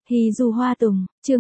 Hì dù hoa tùng, chương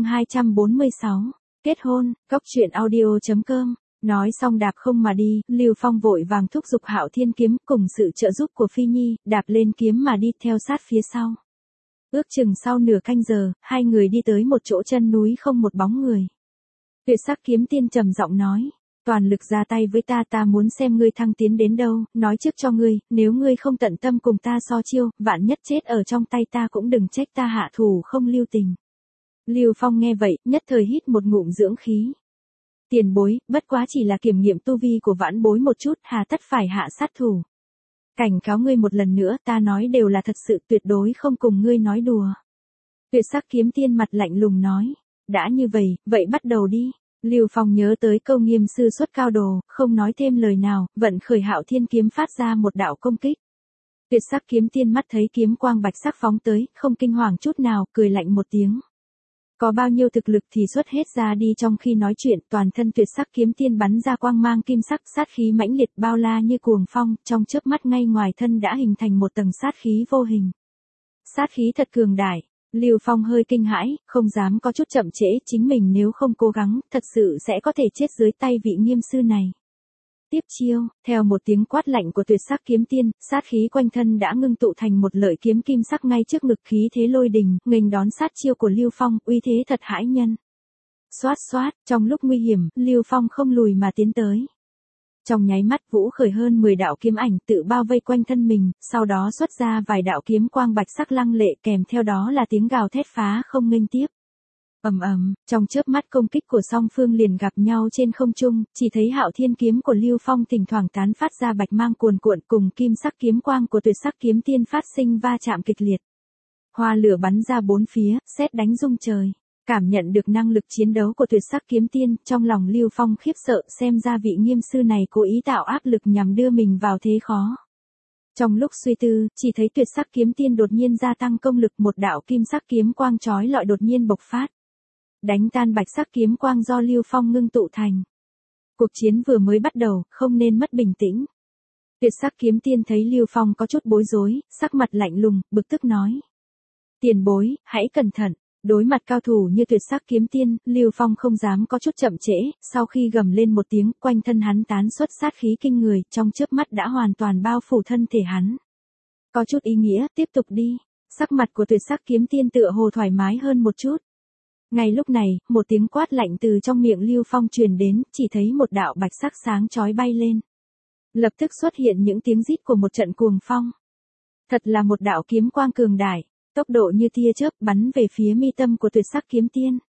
246, kết hôn, cóc truyện audio.com. Nói xong đạp không mà đi, Lưu Phong vội vàng thúc giục Hạo Thiên kiếm cùng sự trợ giúp của Phi Nhi, đạp lên kiếm mà đi theo sát phía sau. Ước chừng sau nửa canh giờ, hai người đi tới một chỗ chân núi không một bóng người. Tuyệt sắc kiếm tiên trầm giọng nói, toàn lực ra tay với ta, ta muốn xem ngươi thăng tiến đến đâu, nói trước cho ngươi, nếu ngươi không tận tâm cùng ta so chiêu, vạn nhất chết ở trong tay ta cũng đừng trách ta hạ thủ không lưu tình. Lưu Phong nghe vậy, nhất thời hít một ngụm dưỡng khí. Tiền bối, bất quá chỉ là kiểm nghiệm tu vi của vãn bối một chút, hà tất phải hạ sát thủ. Cảnh cáo ngươi một lần nữa, ta nói đều là thật sự, tuyệt đối không cùng ngươi nói đùa. Tuyệt sắc kiếm tiên mặt lạnh lùng nói, đã như vậy, vậy bắt đầu đi. Lưu Phong nhớ tới câu nghiêm sư xuất cao đồ, không nói thêm lời nào, vận khởi Hạo Thiên kiếm phát ra một đạo công kích. Tuyệt sắc kiếm tiên mắt thấy kiếm quang bạch sắc phóng tới, không kinh hoàng chút nào, cười lạnh một tiếng. Có bao nhiêu thực lực thì xuất hết ra đi, trong khi nói chuyện, toàn thân tuyệt sắc kiếm tiên bắn ra quang mang kim sắc, sát khí mãnh liệt bao la như cuồng phong, trong chớp mắt ngay ngoài thân đã hình thành một tầng sát khí vô hình. Sát khí thật cường đại. Lưu Phong hơi kinh hãi, không dám có chút chậm trễ, chính mình nếu không cố gắng, thật sự sẽ có thể chết dưới tay vị nghiêm sư này. Tiếp chiêu, theo một tiếng quát lạnh của tuyệt sắc kiếm tiên, sát khí quanh thân đã ngưng tụ thành một lợi kiếm kim sắc ngay trước ngực, khí thế lôi đình, nghênh đón sát chiêu của Lưu Phong, uy thế thật hãi nhân. Xoát xoát, trong lúc nguy hiểm, Lưu Phong không lùi mà tiến tới. Trong nháy mắt vũ khởi hơn 10 đạo kiếm ảnh tự bao vây quanh thân mình, sau đó xuất ra vài đạo kiếm quang bạch sắc lăng lệ, kèm theo đó là tiếng gào thét phá không nghênh tiếp. Ầm ầm, trong chớp mắt công kích của song phương liền gặp nhau trên không trung, chỉ thấy Hạo Thiên kiếm của Lưu Phong thỉnh thoảng tán phát ra bạch mang cuồn cuộn, cùng kim sắc kiếm quang của tuyệt sắc kiếm tiên phát sinh va chạm kịch liệt. Hoa lửa bắn ra bốn phía, sét đánh rung trời. Cảm nhận được năng lực chiến đấu của tuyệt sắc kiếm tiên, trong lòng Lưu Phong khiếp sợ, xem ra vị nghiêm sư này cố ý tạo áp lực nhằm đưa mình vào thế khó. Trong lúc suy tư, chỉ thấy tuyệt sắc kiếm tiên đột nhiên gia tăng công lực, một đạo kim sắc kiếm quang chói lọi đột nhiên bộc phát. Đánh tan bạch sắc kiếm quang do Lưu Phong ngưng tụ thành. Cuộc chiến vừa mới bắt đầu, không nên mất bình tĩnh. Tuyệt sắc kiếm tiên thấy Lưu Phong có chút bối rối, sắc mặt lạnh lùng, bực tức nói. Tiền bối, hãy cẩn thận. Đối mặt cao thủ như tuyệt sắc kiếm tiên, Lưu Phong không dám có chút chậm trễ, sau khi gầm lên một tiếng, quanh thân hắn tán xuất sát khí kinh người, trong chớp mắt đã hoàn toàn bao phủ thân thể hắn. Có chút ý nghĩa, tiếp tục đi. Sắc mặt của tuyệt sắc kiếm tiên tựa hồ thoải mái hơn một chút. Ngay lúc này, một tiếng quát lạnh từ trong miệng Lưu Phong truyền đến, chỉ thấy một đạo bạch sắc sáng chói bay lên. Lập tức xuất hiện những tiếng rít của một trận cuồng phong. Thật là một đạo kiếm quang cường đại, tốc độ như tia chớp bắn về phía mi tâm của tuyệt sắc kiếm tiên.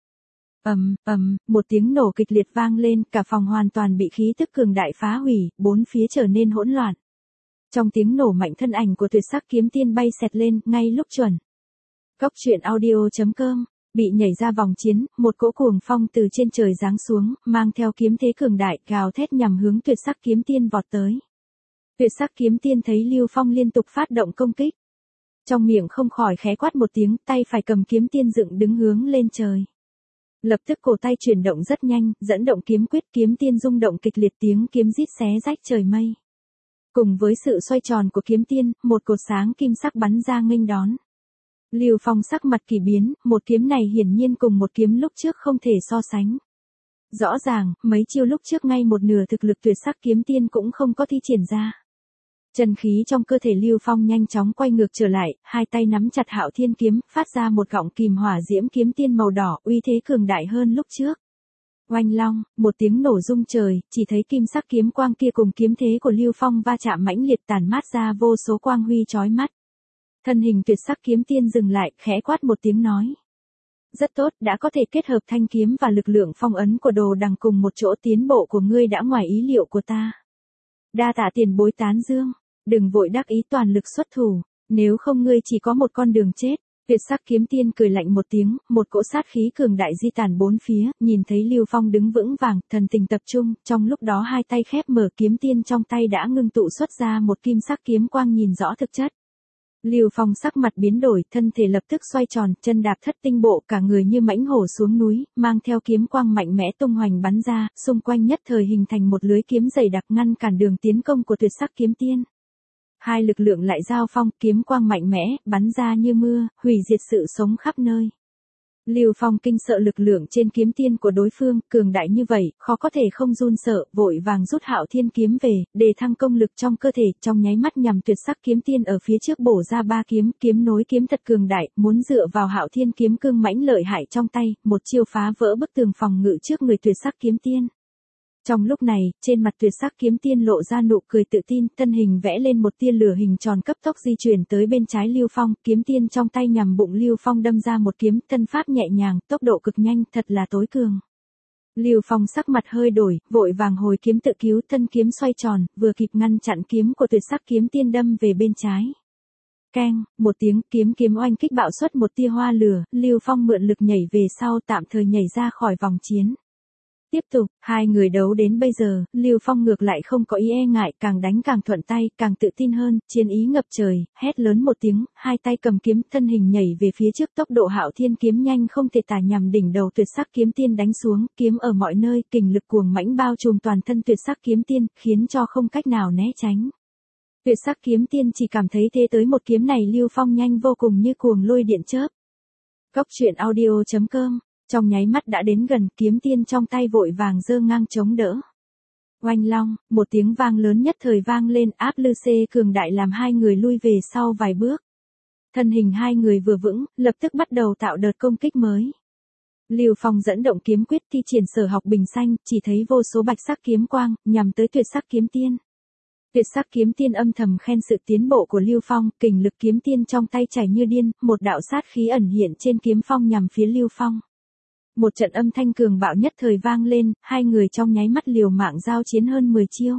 Một tiếng nổ kịch liệt vang lên, cả phòng hoàn toàn bị khí tức cường đại phá hủy, bốn phía trở nên hỗn loạn. Trong tiếng nổ mạnh thân ảnh của tuyệt sắc kiếm tiên bay xẹt lên, ngay lúc chuẩn. Cóc truyện audio.com. Bị nhảy ra vòng chiến, một cỗ cuồng phong từ trên trời giáng xuống, mang theo kiếm thế cường đại, gào thét nhằm hướng tuyệt sắc kiếm tiên vọt tới. Tuyệt sắc kiếm tiên thấy Lưu Phong liên tục phát động công kích. Trong miệng không khỏi khẽ quát một tiếng, tay phải cầm kiếm tiên dựng đứng hướng lên trời. Lập tức cổ tay chuyển động rất nhanh, dẫn động kiếm quyết, kiếm tiên rung động kịch liệt, tiếng kiếm rít xé rách trời mây. Cùng với sự xoay tròn của kiếm tiên, một cột sáng kim sắc bắn ra nghênh đón. Lưu Phong sắc mặt kỳ biến, một kiếm này hiển nhiên cùng một kiếm lúc trước không thể so sánh. Rõ ràng, mấy chiêu lúc trước ngay một nửa thực lực tuyệt sắc kiếm tiên cũng không có thi triển ra. Chân khí trong cơ thể Lưu Phong nhanh chóng quay ngược trở lại, hai tay nắm chặt Hạo Thiên kiếm, phát ra một gọng kìm hỏa diễm kiếm tiên màu đỏ, uy thế cường đại hơn lúc trước. Oanh long, một tiếng nổ rung trời, chỉ thấy kim sắc kiếm quang kia cùng kiếm thế của Lưu Phong va chạm mãnh liệt, tản mát ra vô số quang huy chói mắt. Thân hình tuyệt sắc kiếm tiên dừng lại, khẽ quát một tiếng nói. Rất tốt, đã có thể kết hợp thanh kiếm và lực lượng phong ấn của đồ đằng cùng một chỗ, tiến bộ của ngươi đã ngoài ý liệu của ta. Đa tạ tiền bối tán dương, đừng vội đắc ý, toàn lực xuất thủ, nếu không ngươi chỉ có một con đường chết. Tuyệt sắc kiếm tiên cười lạnh một tiếng, một cỗ sát khí cường đại di tản bốn phía, nhìn thấy Lưu Phong đứng vững vàng, thần tình tập trung, trong lúc đó hai tay khép mở, kiếm tiên trong tay đã ngưng tụ xuất ra một kim sắc kiếm quang nhìn rõ thực chất. Lưu Phong sắc mặt biến đổi, thân thể lập tức xoay tròn, chân đạp thất tinh bộ, cả người như mãnh hổ xuống núi, mang theo kiếm quang mạnh mẽ tung hoành bắn ra, xung quanh nhất thời hình thành một lưới kiếm dày đặc ngăn cản đường tiến công của tuyệt sắc kiếm tiên. Hai lực lượng lại giao phong, kiếm quang mạnh mẽ, bắn ra như mưa, hủy diệt sự sống khắp nơi. Lưu Phong kinh sợ lực lượng trên kiếm tiên của đối phương, cường đại như vậy, khó có thể không run sợ, vội vàng rút Hạo Thiên kiếm về, để thăng công lực trong cơ thể, trong nháy mắt nhằm tuyệt sắc kiếm tiên ở phía trước bổ ra 3 kiếm, kiếm nối kiếm thật cường đại, muốn dựa vào Hạo Thiên kiếm cương mãnh lợi hại trong tay, một chiêu phá vỡ bức tường phòng ngự trước người tuyệt sắc kiếm tiên. Trong lúc này, trên mặt tuyệt sắc kiếm tiên lộ ra nụ cười tự tin, thân hình vẽ lên một tia lửa hình tròn cấp tốc di chuyển tới bên trái Lưu Phong, kiếm tiên trong tay nhằm bụng Lưu Phong đâm ra một kiếm, thân pháp nhẹ nhàng, tốc độ cực nhanh, thật là tối cường. Lưu Phong sắc mặt hơi đổi, vội vàng hồi kiếm tự cứu, thân kiếm xoay tròn, vừa kịp ngăn chặn kiếm của tuyệt sắc kiếm tiên đâm về bên trái. Keng, một tiếng, kiếm oanh kích bạo xuất một tia hoa lửa, Lưu Phong mượn lực nhảy về sau, tạm thời nhảy ra khỏi vòng chiến. Tiếp tục, hai người đấu đến bây giờ, Lưu Phong ngược lại không có ý e ngại, càng đánh càng thuận tay, càng tự tin hơn, chiến ý ngập trời, hét lớn một tiếng, hai tay cầm kiếm, thân hình nhảy về phía trước, tốc độ Hạo Thiên kiếm nhanh không thể tả, nhằm đỉnh đầu tuyệt sắc kiếm tiên đánh xuống, kiếm ở mọi nơi, kình lực cuồng mãnh bao trùm toàn thân tuyệt sắc kiếm tiên, khiến cho không cách nào né tránh. Tuyệt sắc kiếm tiên chỉ cảm thấy thế tới một kiếm này Lưu Phong nhanh vô cùng như cuồng lôi điện chớp. Cốc truyện audio.com. Trong nháy mắt đã đến gần, kiếm tiên trong tay vội vàng giơ ngang chống đỡ. Oanh long, một tiếng vang lớn nhất thời vang lên, áp lư xê cường đại làm hai người lui về sau vài bước. Thân hình hai người vừa vững, lập tức bắt đầu tạo đợt công kích mới. Lưu Phong dẫn động kiếm quyết thi triển sở học bình xanh, chỉ thấy vô số bạch sắc kiếm quang, nhằm tới tuyệt sắc kiếm tiên. Tuyệt sắc kiếm tiên âm thầm khen sự tiến bộ của Lưu Phong, kình lực kiếm tiên trong tay chảy như điên, một đạo sát khí ẩn hiện trên kiếm phong nhằm phía Lưu Phong. Một trận âm thanh cường bạo nhất thời vang lên, hai người trong nháy mắt liều mạng giao chiến hơn 10 chiêu.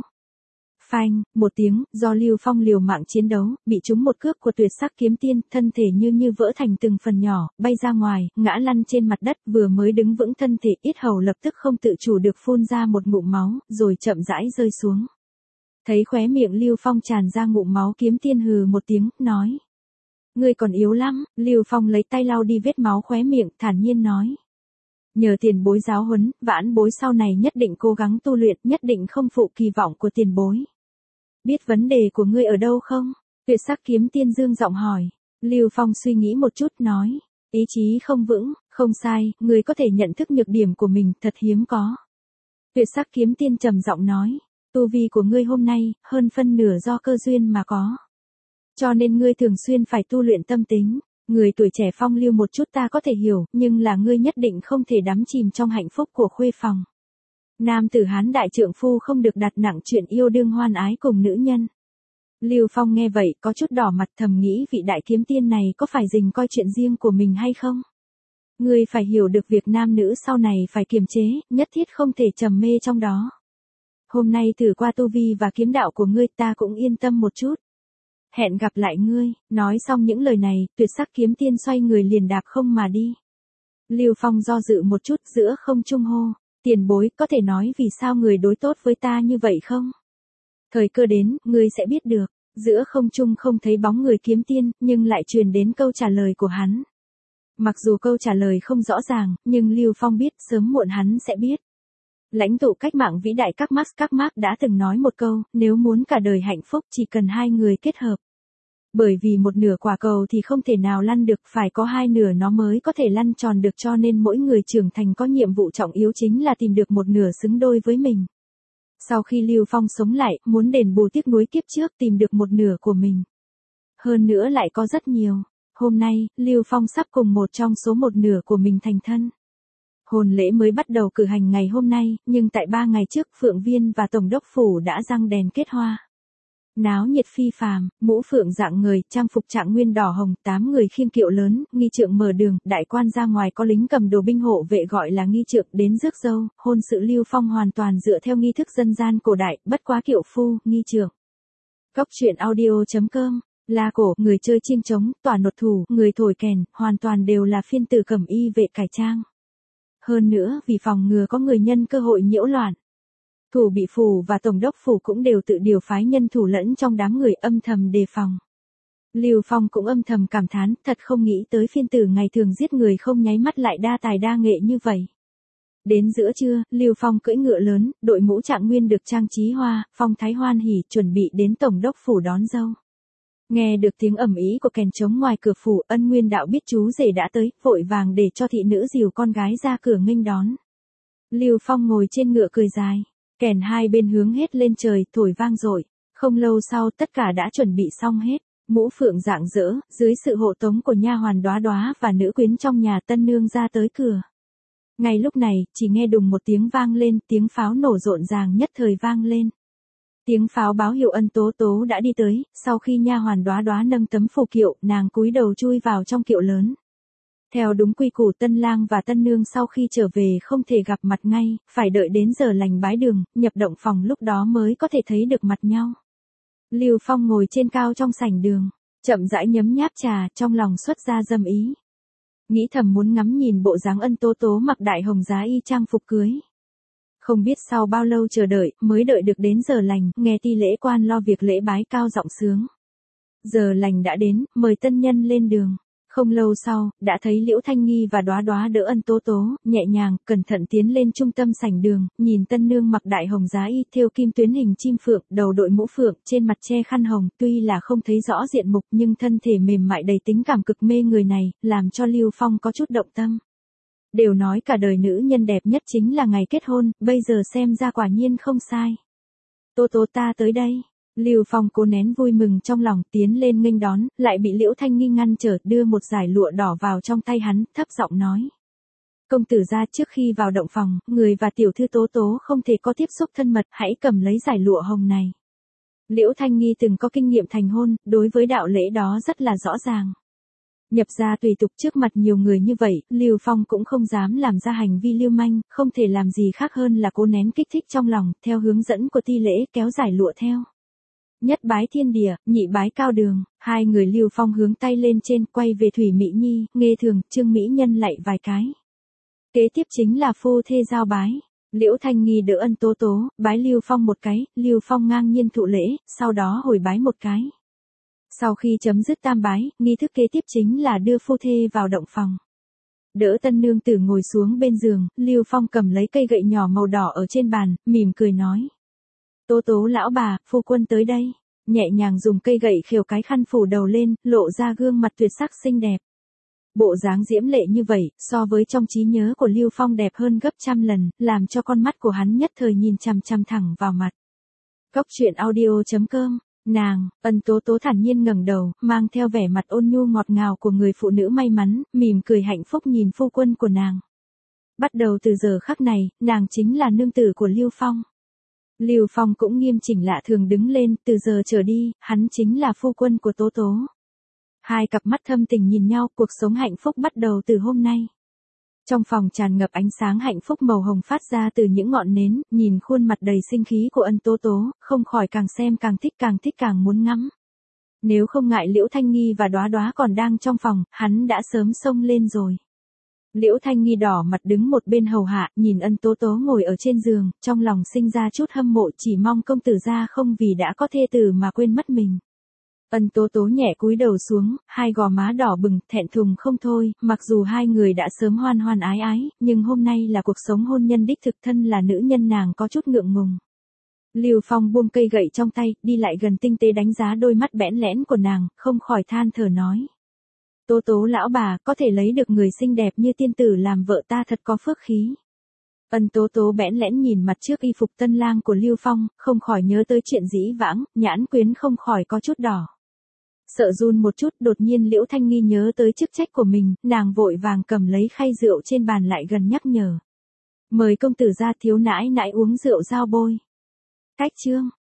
Phanh, một tiếng, do Lưu Phong liều mạng chiến đấu, bị trúng một cước của tuyệt sắc kiếm tiên, thân thể như vỡ thành từng phần nhỏ, bay ra ngoài, ngã lăn trên mặt đất, vừa mới đứng vững thân thể, yết hầu lập tức không tự chủ được phun ra một ngụm máu, rồi chậm rãi rơi xuống. Thấy khóe miệng Lưu Phong tràn ra ngụm máu, kiếm tiên hừ một tiếng, nói: "Ngươi còn yếu lắm." Lưu Phong lấy tay lau đi vết máu khóe miệng, thản nhiên nói: "Nhờ tiền bối giáo huấn, vãn bối sau này nhất định cố gắng tu luyện, nhất định không phụ kỳ vọng của tiền bối." "Biết vấn đề của ngươi ở đâu không?" Tuyệt sắc kiếm tiên dương giọng hỏi. Lưu Phong suy nghĩ một chút, nói: "Ý chí không vững." "Không sai, ngươi có thể nhận thức nhược điểm của mình, thật hiếm có." Tuyệt sắc kiếm tiên trầm giọng nói: "Tu vi của ngươi hôm nay, hơn phân nửa do cơ duyên mà có. Cho nên ngươi thường xuyên phải tu luyện tâm tính. Người tuổi trẻ phong lưu một chút ta có thể hiểu, nhưng là ngươi nhất định không thể đắm chìm trong hạnh phúc của khuê phòng. Nam tử Hán đại trượng phu không được đặt nặng chuyện yêu đương hoan ái cùng nữ nhân." Lưu Phong nghe vậy, có chút đỏ mặt, thầm nghĩ vị đại kiếm tiên này có phải dình coi chuyện riêng của mình hay không? Ngươi phải hiểu được việc nam nữ sau này phải kiềm chế, nhất thiết không thể trầm mê trong đó. Hôm nay thử qua tu vi và kiếm đạo của ngươi, ta cũng yên tâm một chút. Hẹn gặp lại ngươi. Nói xong những lời này, tuyệt sắc kiếm tiên xoay người liền đạp không mà đi. Lưu Phong do dự một chút, giữa không trung hô: "Tiền bối, có thể nói vì sao người đối tốt với ta như vậy không? Thời cơ đến, ngươi sẽ biết được." Giữa không trung không thấy bóng người kiếm tiên, nhưng lại truyền đến câu trả lời của hắn. Mặc dù câu trả lời không rõ ràng, nhưng Lưu Phong biết, sớm muộn hắn sẽ biết. Lãnh tụ cách mạng vĩ đại Karl Marx đã từng nói một câu, nếu muốn cả đời hạnh phúc chỉ cần hai người kết hợp. Bởi vì một nửa quả cầu thì không thể nào lăn được, phải có hai nửa nó mới có thể lăn tròn được, cho nên mỗi người trưởng thành có nhiệm vụ trọng yếu chính là tìm được một nửa xứng đôi với mình. Sau khi Lưu Phong sống lại, muốn đền bù tiếc nuối kiếp trước, tìm được một nửa của mình. Hơn nữa lại có rất nhiều. Hôm nay, Lưu Phong sắp cùng một trong số một nửa của mình thành thân. Hôn lễ mới bắt đầu cử hành ngày hôm nay, nhưng tại 3 ngày trước, Phượng Viên và Tổng đốc phủ đã răng đèn kết hoa. Náo nhiệt phi phàm, mũ phượng dạng người, trang phục trạng nguyên đỏ hồng, 8 người khiêng kiệu lớn, nghi trượng mở đường, đại quan ra ngoài có lính cầm đồ binh hộ vệ gọi là nghi trượng đến rước dâu, hôn sự Lưu Phong hoàn toàn dựa theo nghi thức dân gian cổ đại, bất quá kiệu phu, nghi trượng. Cốc truyện audio.com. La cổ, người chơi chiêng trống, tỏa nột thủ, người thổi kèn, hoàn toàn đều là phiên tử cẩm y vệ cải trang. Hơn nữa, vì phòng ngừa có người nhân cơ hội nhiễu loạn, thủ bị phủ và tổng đốc phủ cũng đều tự điều phái nhân thủ lẫn trong đám người âm thầm đề phòng. Lưu Phong cũng âm thầm cảm thán, thật không nghĩ tới phiên tử ngày thường giết người không nháy mắt lại đa tài đa nghệ như vậy. Đến giữa trưa, Lưu Phong cưỡi ngựa lớn, đội mũ trạng nguyên được trang trí hoa, phong thái hoan hỉ, chuẩn bị đến tổng đốc phủ đón dâu. Nghe được tiếng ầm ĩ của kèn trống ngoài cửa phủ, Ân Nguyên đạo biết chú rể đã tới, vội vàng để cho thị nữ dìu con gái ra cửa nghênh đón. Lưu Phong ngồi trên ngựa cười dài, kèn hai bên hướng hết lên trời, thổi vang dội. Không lâu sau tất cả đã chuẩn bị xong hết, mũ phượng rạng rỡ, dưới sự hộ tống của nha hoàn Đóa Đóa và nữ quyến trong nhà tân nương ra tới cửa. Ngay lúc này, chỉ nghe đùng một tiếng vang lên, tiếng pháo nổ rộn ràng nhất thời vang lên. Tiếng pháo báo hiệu Ân Tố Tố đã đi tới, sau khi nha hoàn Đóa Đóa nâng tấm phù kiệu, nàng cúi đầu chui vào trong kiệu lớn. Theo đúng quy củ tân lang và tân nương sau khi trở về không thể gặp mặt ngay, phải đợi đến giờ lành bái đường, nhập động phòng lúc đó mới có thể thấy được mặt nhau. Lưu Phong ngồi trên cao trong sảnh đường, chậm rãi nhấm nháp trà, trong lòng xuất ra dâm ý. Nghĩ thầm muốn ngắm nhìn bộ dáng Ân Tố Tố mặc đại hồng giá y trang phục cưới. Không biết sau bao lâu chờ đợi, mới đợi được đến giờ lành, nghe ti lễ quan lo việc lễ bái cao giọng sướng. Giờ lành đã đến, mời tân nhân lên đường. Không lâu sau, đã thấy Liễu Thanh Nghi và Đóa Đóa đỡ Ân Tố Tố, nhẹ nhàng, cẩn thận tiến lên trung tâm sảnh đường, nhìn tân nương mặc đại hồng giá y, thêu kim tuyến hình chim phượng, đầu đội mũ phượng, trên mặt che khăn hồng, tuy là không thấy rõ diện mục nhưng thân thể mềm mại đầy tính cảm cực mê người này, làm cho Lưu Phong có chút động tâm. Đều nói cả đời nữ nhân đẹp nhất chính là ngày kết hôn, bây giờ xem ra quả nhiên không sai. Tố Tố ta tới đây. Lưu Phong cố nén vui mừng trong lòng, tiến lên nghênh đón, lại bị Liễu Thanh Nghi ngăn trở, đưa một dải lụa đỏ vào trong tay hắn, thấp giọng nói. Công tử ra, trước khi vào động phòng, người và tiểu thư Tố Tố không thể có tiếp xúc thân mật, hãy cầm lấy dải lụa hồng này. Liễu Thanh Nghi từng có kinh nghiệm thành hôn, đối với đạo lễ đó rất là rõ ràng. Nhập gia tùy tục trước mặt nhiều người như vậy, Lưu Phong cũng không dám làm ra hành vi lưu manh, không thể làm gì khác hơn là cố nén kích thích trong lòng, theo hướng dẫn của ti lễ, kéo dải lụa theo. Nhất bái thiên địa, nhị bái cao đường, hai người Lưu Phong hướng tay lên trên, quay về Thủy Mỹ Nhi, nghê thường, Trương Mỹ Nhân lạy vài cái. Kế tiếp chính là phu thê giao bái. Liễu Thanh Nghi đỡ Ân Tố Tố, bái Lưu Phong một cái, Lưu Phong ngang nhiên thụ lễ, sau đó hồi bái một cái. Sau khi chấm dứt tam bái, nghi thức kế tiếp chính là đưa phu thê vào động phòng. Đỡ tân nương tử ngồi xuống bên giường, Lưu Phong cầm lấy cây gậy nhỏ màu đỏ ở trên bàn, mỉm cười nói. Tố Tố lão bà, phu quân tới đây. Nhẹ nhàng dùng cây gậy khều cái khăn phủ đầu lên, lộ ra gương mặt tuyệt sắc xinh đẹp. Bộ dáng diễm lệ như vậy, so với trong trí nhớ của Lưu Phong đẹp hơn gấp trăm lần, làm cho con mắt của hắn nhất thời nhìn chằm chằm thẳng vào mặt. Góc truyện audio.com. Nàng, Ân Tố Tố thản nhiên ngẩng đầu, mang theo vẻ mặt ôn nhu ngọt ngào của người phụ nữ may mắn, mỉm cười hạnh phúc nhìn phu quân của nàng. Bắt đầu từ giờ khắc này, nàng chính là nương tử của Lưu Phong. Lưu Phong cũng nghiêm chỉnh lạ thường đứng lên, từ giờ trở đi, hắn chính là phu quân của Tố Tố. Hai cặp mắt thâm tình nhìn nhau, cuộc sống hạnh phúc bắt đầu từ hôm nay. Trong phòng tràn ngập ánh sáng hạnh phúc màu hồng phát ra từ những ngọn nến, nhìn khuôn mặt đầy sinh khí của Ân Tố Tố, không khỏi càng xem càng thích càng muốn ngắm. Nếu không ngại Liễu Thanh Nghi và Đóa Đóa còn đang trong phòng, hắn đã sớm xông lên rồi. Liễu Thanh Nghi đỏ mặt đứng một bên hầu hạ, nhìn Ân Tố Tố ngồi ở trên giường, trong lòng sinh ra chút hâm mộ, chỉ mong công tử gia không vì đã có thê tử mà quên mất mình. Ân Tố Tố nhẹ cúi đầu xuống, hai gò má đỏ bừng, thẹn thùng không thôi, mặc dù hai người đã sớm hoan hoan ái ái, nhưng hôm nay là cuộc sống hôn nhân đích thực, thân là nữ nhân nàng có chút ngượng ngùng. Lưu Phong buông cây gậy trong tay, đi lại gần tinh tế đánh giá đôi mắt bẽn lẽn của nàng, không khỏi than thở nói. Tố Tố lão bà, có thể lấy được người xinh đẹp như tiên tử làm vợ ta thật có phước khí. Ân Tố Tố bẽn lẽn nhìn mặt trước y phục tân lang của Lưu Phong, không khỏi nhớ tới chuyện dĩ vãng, nhãn quyến không khỏi có chút đỏ. Sợ run một chút, đột nhiên Liễu Thanh Nghi nhớ tới chức trách của mình, nàng vội vàng cầm lấy khay rượu trên bàn lại gần nhắc nhở. Mời công tử ra, thiếu nãi nãi uống rượu giao bôi. Cách chương.